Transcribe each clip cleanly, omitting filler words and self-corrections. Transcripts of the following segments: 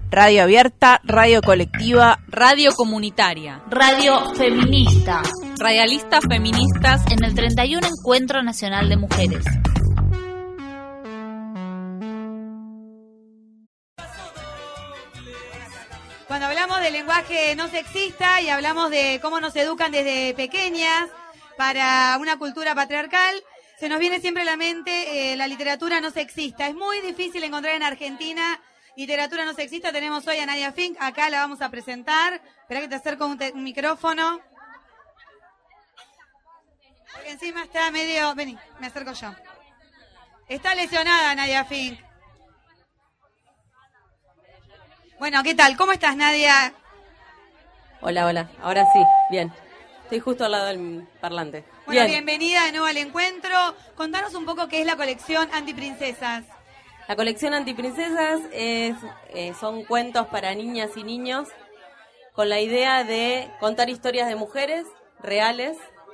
Radio abierta, radio colectiva, radio comunitaria, radio feminista, radialistas feministas en el 31 Encuentro Nacional de Mujeres. Cuando hablamos del lenguaje no sexista y hablamos de cómo nos educan desde pequeñas para una cultura patriarcal, se nos viene siempre a la mente la literatura no sexista. Es muy difícil encontrar en Argentina literatura no sexista. Tenemos hoy a Nadia Fink, acá la vamos a presentar. Espera que te acerco un micrófono. Porque encima está medio... Vení, me acerco yo. Está lesionada Nadia Fink. Bueno, ¿qué tal? ¿Cómo estás, Nadia? Hola. Ahora sí, bien. Estoy justo al lado del parlante. Bueno, bienvenida de nuevo al encuentro. Contanos un poco qué es la colección Antiprincesas. La colección Antiprincesas son cuentos para niñas y niños con la idea de contar historias de mujeres reales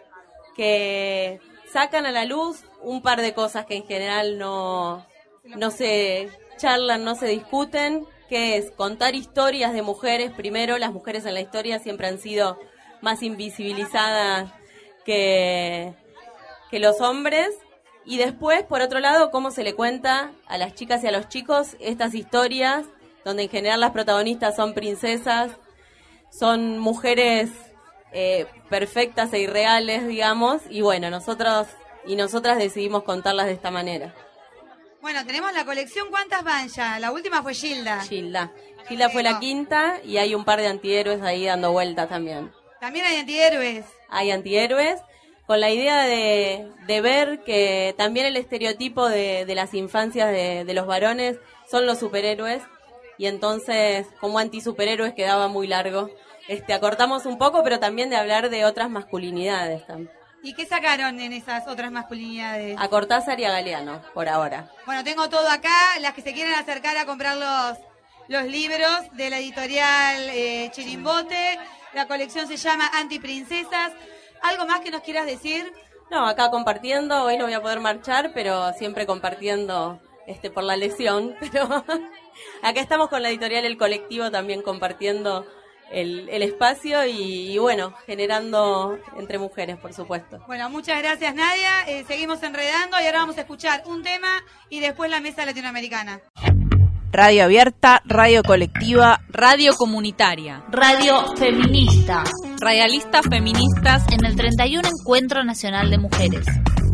que sacan a la luz un par de cosas que en general no se charlan, no se discuten, que es contar historias de mujeres. Primero, las mujeres en la historia siempre han sido más invisibilizadas que los hombres. Y después, por otro lado, cómo se le cuenta a las chicas y a los chicos estas historias, donde en general las protagonistas son princesas, son mujeres perfectas e irreales, digamos, y bueno, nosotros y nosotras decidimos contarlas de esta manera. Bueno, tenemos la colección, ¿cuántas van ya? La última fue Gilda. Gilda fue la quinta y hay un par de antihéroes ahí dando vueltas también. También hay antihéroes. Hay antihéroes, con la idea de ver que también el estereotipo de las infancias de los varones son los superhéroes, y entonces como antisuperhéroes quedaba muy largo. Acortamos un poco, pero también de hablar de otras masculinidades también. ¿Y qué sacaron en esas otras masculinidades? A Cortázar y a Galeano, por ahora. Bueno, tengo todo acá. Las que se quieren acercar a comprar los libros de la editorial Chirimbote. La colección se llama Antiprincesas. ¿Algo más que nos quieras decir? No, acá compartiendo. Hoy no voy a poder marchar, pero siempre compartiendo por la lesión. Pero acá estamos con la editorial El Colectivo también compartiendo el espacio y bueno, generando entre mujeres, por supuesto. Bueno, muchas gracias, Nadia. Seguimos enredando y ahora vamos a escuchar un tema y después la mesa latinoamericana. Radio abierta, radio colectiva, radio comunitaria, radio feminista, radialistas feministas en el 31 Encuentro Nacional de Mujeres.